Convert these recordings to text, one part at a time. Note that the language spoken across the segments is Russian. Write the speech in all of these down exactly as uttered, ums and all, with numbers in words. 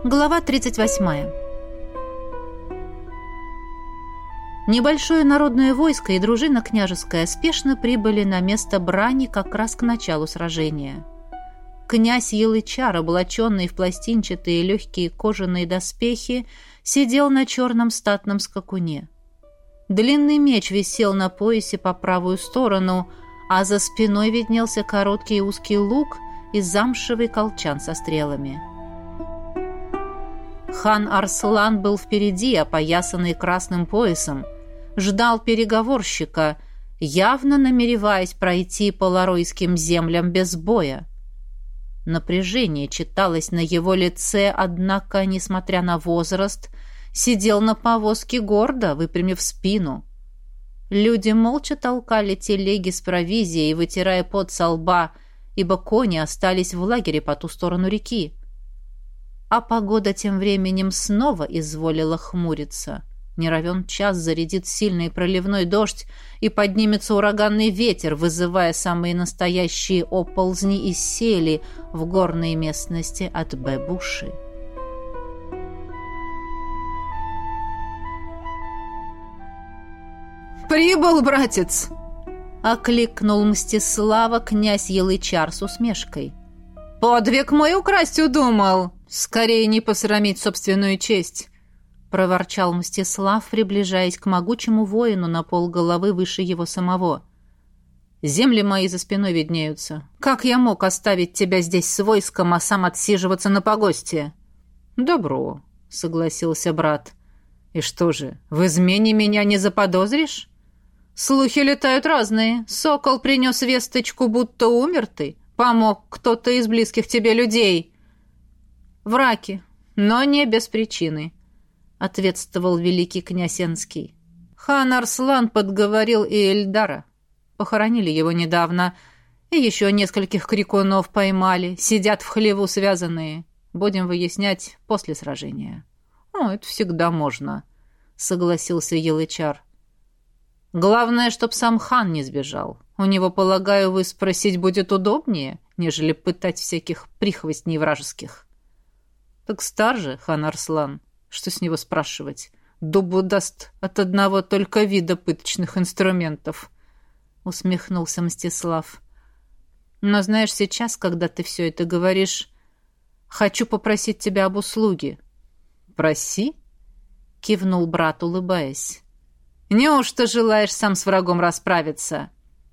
Глава тридцать восьмая. Небольшое народное войско и дружина княжеская спешно прибыли на место брани как раз к началу сражения. Князь Елычар, облаченный в пластинчатые легкие кожаные доспехи, сидел на черном статном скакуне. Длинный меч висел на поясе по правую сторону, а за спиной виднелся короткий узкий лук и замшевый колчан со стрелами. Хан Арслан был впереди, опоясанный красным поясом, ждал переговорщика, явно намереваясь пройти по ларойским землям без боя. Напряжение читалось на его лице, однако, несмотря на возраст, сидел на повозке гордо, выпрямив спину. Люди молча толкали телеги с провизией, вытирая пот со лба, ибо кони остались в лагере по ту сторону реки. А погода тем временем снова изволила хмуриться. Не равен час зарядит сильный проливной дождь и поднимется ураганный ветер, вызывая самые настоящие оползни и сели в горной местности от Бебуши. «Прибыл, братец!» — окликнул Мстислава князь Елычар с усмешкой. «Подвиг мой украсть удумал! Скорее не посрамить собственную честь!» — проворчал Мстислав, приближаясь к могучему воину на полголовы выше его самого. «Земли мои за спиной виднеются. Как я мог оставить тебя здесь с войском, а сам отсиживаться на погосте?» «Добро», — согласился брат. «И что же, в измене меня не заподозришь? Слухи летают разные. Сокол принес весточку, будто умер ты. Помог кто-то из близких тебе людей». «Враки, но не без причины», — ответствовал великий князь Энский. «Хан Арслан подговорил и Эльдара. Похоронили его недавно, и еще нескольких крикунов поймали. Сидят в хлеву связанные. Будем выяснять после сражения». «О, это всегда можно», — согласился Елычар. «Главное, чтоб сам хан не сбежал. У него, полагаю, выспросить будет удобнее, нежели пытать всяких прихвостней вражеских». «Так стар же, хан Арслан. Что с него спрашивать? Дубу даст от одного только вида пыточных инструментов», — усмехнулся Мстислав. «Но знаешь, сейчас, когда ты все это говоришь, хочу попросить тебя об услуге». «Проси», — кивнул брат, улыбаясь. «Неужто желаешь сам с врагом расправиться?»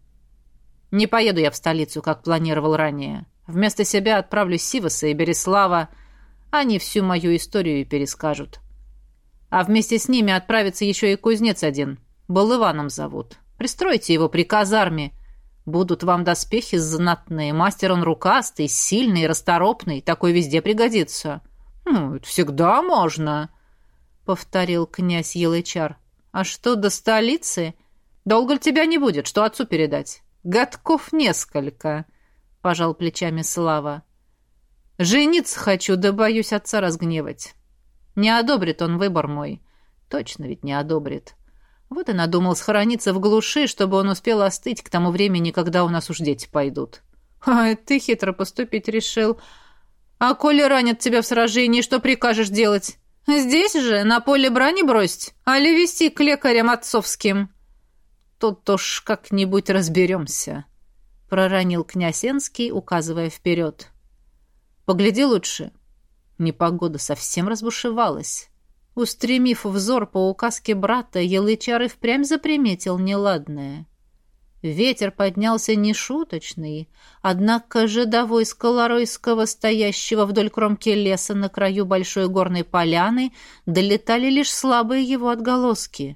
«Не поеду я в столицу, как планировал ранее. Вместо себя отправлю Сиваса и Береслава. Они всю мою историю перескажут. А вместе с ними отправится еще и кузнец один. Балываном зовут. Пристройте его при казарме. Будут вам доспехи знатные. Мастер он рукастый, сильный, расторопный. Такой везде пригодится». «Ну, это всегда можно», — повторил князь Елычар. «А что до столицы? Долго ли тебя не будет? Что отцу передать?» «Годков несколько», — пожал плечами Слава. «Жениться хочу, да боюсь отца разгневать. Не одобрит он выбор мой. Точно ведь не одобрит. Вот и надумал схорониться в глуши, чтобы он успел остыть к тому времени, когда у нас уж дети пойдут». «Ай, ты хитро поступить решил. А коли ранят тебя в сражении, что прикажешь делать? Здесь же, на поле брани бросить, али вести к лекарям отцовским?» «Тут уж как-нибудь разберемся», — проронил князь Энский, указывая вперед. «Погляди лучше». Непогода совсем разбушевалась. Устремив взор по указке брата, Елычар и впрямь заприметил неладное. Ветер поднялся нешуточный, однако же до войска Ларойского, стоящего вдоль кромки леса на краю большой горной поляны, долетали лишь слабые его отголоски.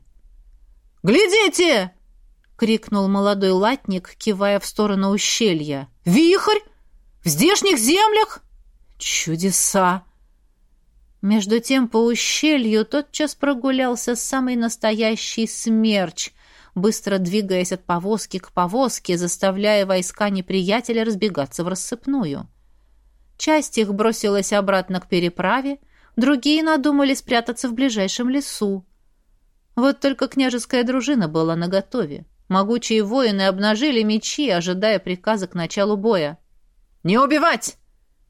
«Глядите!» — крикнул молодой латник, кивая в сторону ущелья. «Вихрь! В здешних землях? Чудеса!» Между тем по ущелью тотчас прогулялся самый настоящий смерч, быстро двигаясь от повозки к повозке, заставляя войска неприятеля разбегаться в рассыпную. Часть их бросилась обратно к переправе, другие надумали спрятаться в ближайшем лесу. Вот только княжеская дружина была наготове. Могучие воины обнажили мечи, ожидая приказа к началу боя. «Не убивать!» —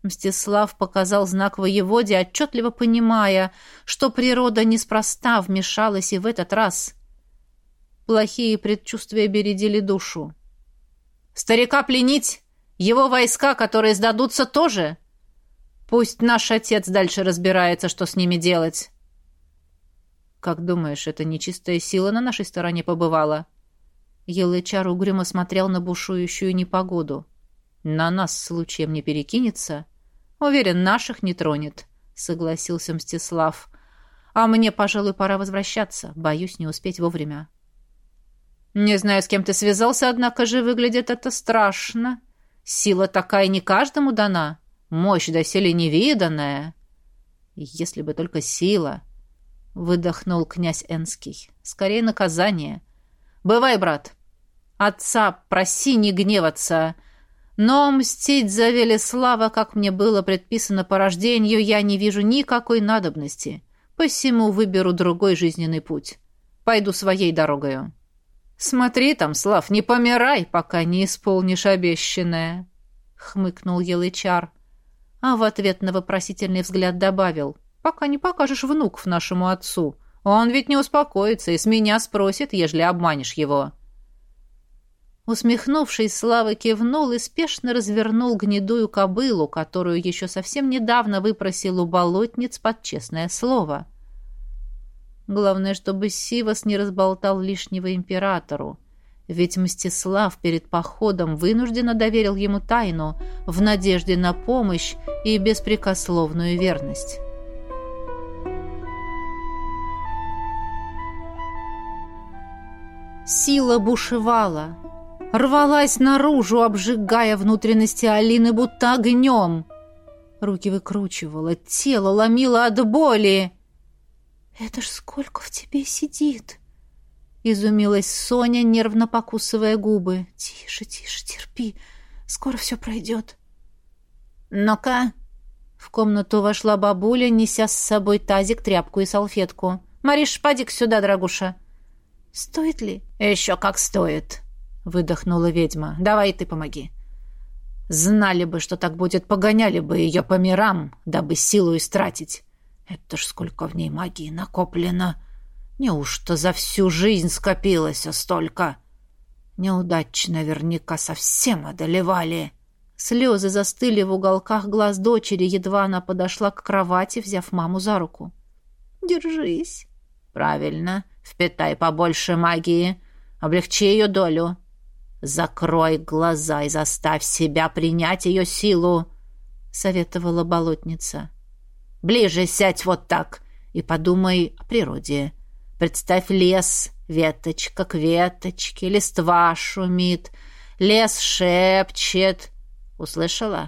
Мстислав показал знак воеводе, отчетливо понимая, что природа неспроста вмешалась и в этот раз. Плохие предчувствия бередили душу. «Старика пленить? Его войска, которые сдадутся, тоже? Пусть наш отец дальше разбирается, что с ними делать». «Как думаешь, эта нечистая сила на нашей стороне побывала?» Елычар угрюмо смотрел на бушующую непогоду. «На нас случаем не перекинется?» «Уверен, наших не тронет», — согласился Мстислав. «А мне, пожалуй, пора возвращаться. Боюсь не успеть вовремя». «Не знаю, с кем ты связался, однако же выглядит это страшно. Сила такая не каждому дана. Мощь доселе невиданная». «Если бы только сила», — выдохнул князь Энский. «Скорее наказание. Бывай, брат. Отца проси не гневаться. Но мстить за Велеслава, как мне было предписано по рождению, я не вижу никакой надобности. Посему выберу другой жизненный путь. Пойду своей дорогою». «Смотри там, Слав, не помирай, пока не исполнишь обещанное», — хмыкнул Елычар. А в ответ на вопросительный взгляд добавил: «Пока не покажешь внуков нашему отцу. Он ведь не успокоится и с меня спросит, ежели обманешь его». Усмехнувшись, Слава кивнул и спешно развернул гнедую кобылу, которую еще совсем недавно выпросил у болотниц под честное слово. Главное, чтобы Сивас не разболтал лишнего императору, ведь Мстислав перед походом вынужденно доверил ему тайну в надежде на помощь и беспрекословную верность. Сила бушевала, рвалась наружу, обжигая внутренности Алины будто огнем. Руки выкручивала, тело ломило от боли. «Это ж сколько в тебе сидит!» — изумилась Соня, нервно покусывая губы. «Тише, тише, терпи, скоро все пройдет». «Ну-ка!» — в комнату вошла бабуля, неся с собой тазик, тряпку и салфетку. «Мариш, поди сюда, дорогуша». «Стоит ли?» «Еще как стоит!» — выдохнула ведьма. «Давай ты помоги. Знали бы, что так будет, погоняли бы ее по мирам, дабы силу истратить. Это ж сколько в ней магии накоплено! Неужто за всю жизнь скопилось столько? Неудачи наверняка совсем одолевали». Слезы застыли в уголках глаз дочери, едва она подошла к кровати, взяв маму за руку. «Держись». «Правильно. Впитай побольше магии. Облегчи ее долю. Закрой глаза и заставь себя принять ее силу», — советовала болотница. «Ближе сядь вот так и подумай о природе. Представь лес, веточка к веточке, листва шумит, лес шепчет. Услышала?»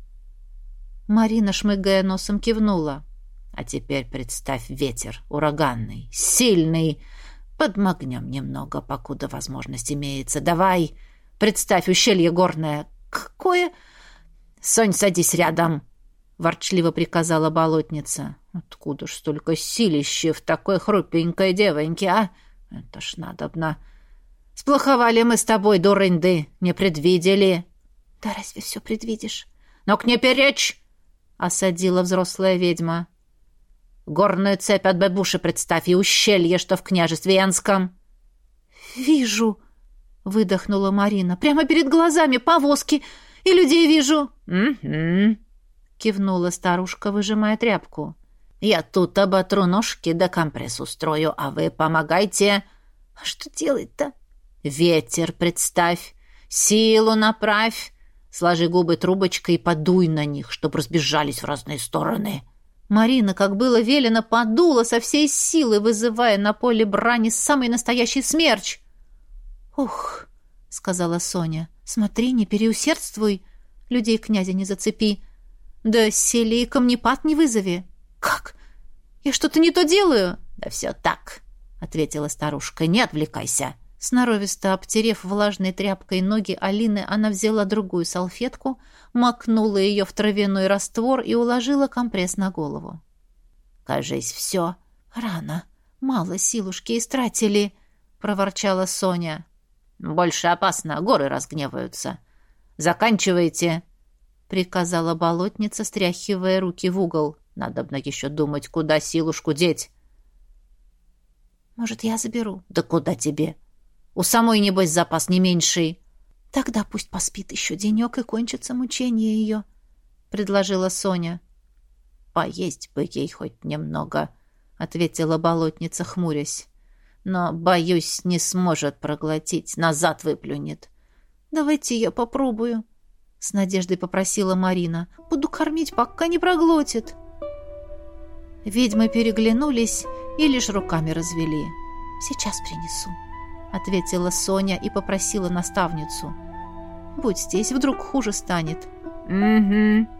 Марина, шмыгая носом, кивнула. «А теперь представь ветер ураганный, сильный. Подмагнем немного, покуда возможность имеется. Давай, представь ущелье горное. Какое? Сонь, садись рядом», — ворчливо приказала болотница. «Откуда ж столько силища в такой хрупенькой девоньке, а? Это ж надобно. Сплоховали мы с тобой, дурынды, не предвидели». «Да разве все предвидишь?» «Но к не перечь!» — осадила взрослая ведьма. «Горную цепь от бабуши представь и ущелье, что в княжестве Энском». «Вижу», — выдохнула Марина. «Прямо перед глазами повозки, и людей вижу». «Угу», — кивнула старушка, выжимая тряпку. «Я тут оботру ножки да компресс устрою, а вы помогайте». «А что делать-то?» «Ветер представь, силу направь, сложи губы трубочкой и подуй на них, чтобы разбежались в разные стороны». Марина, как было велено, подула со всей силы, вызывая на поле брани самый настоящий смерч. «Ух», — сказала Соня, — «смотри, не переусердствуй, людей князя не зацепи, да сели и камнепад не вызови». «Как? Я что-то не то делаю?» «Да все так», — ответила старушка, — «не отвлекайся». Сноровисто обтерев влажной тряпкой ноги Алины, она взяла другую салфетку, макнула ее в травяной раствор и уложила компресс на голову. «Кажись, все. Рано. Мало силушки истратили», — проворчала Соня. «Больше опасно, горы разгневаются. Заканчивайте». — приказала болотница, стряхивая руки в угол. «Надобно еще думать, куда силушку деть». «Может, я заберу?» «Да куда тебе? У самой, небось, запас не меньший». «Тогда пусть поспит еще денек и кончится мучение ее», — предложила Соня. «Поесть бы ей хоть немного», — ответила болотница, хмурясь. «Но, боюсь, не сможет проглотить, назад выплюнет». «Давайте я попробую», — с надеждой попросила Марина. «Буду кормить, пока не проглотит». Ведьмы переглянулись и лишь руками развели. «Сейчас принесу», — ответила Соня и попросила наставницу. «Будь здесь, вдруг хуже станет». «Угу»,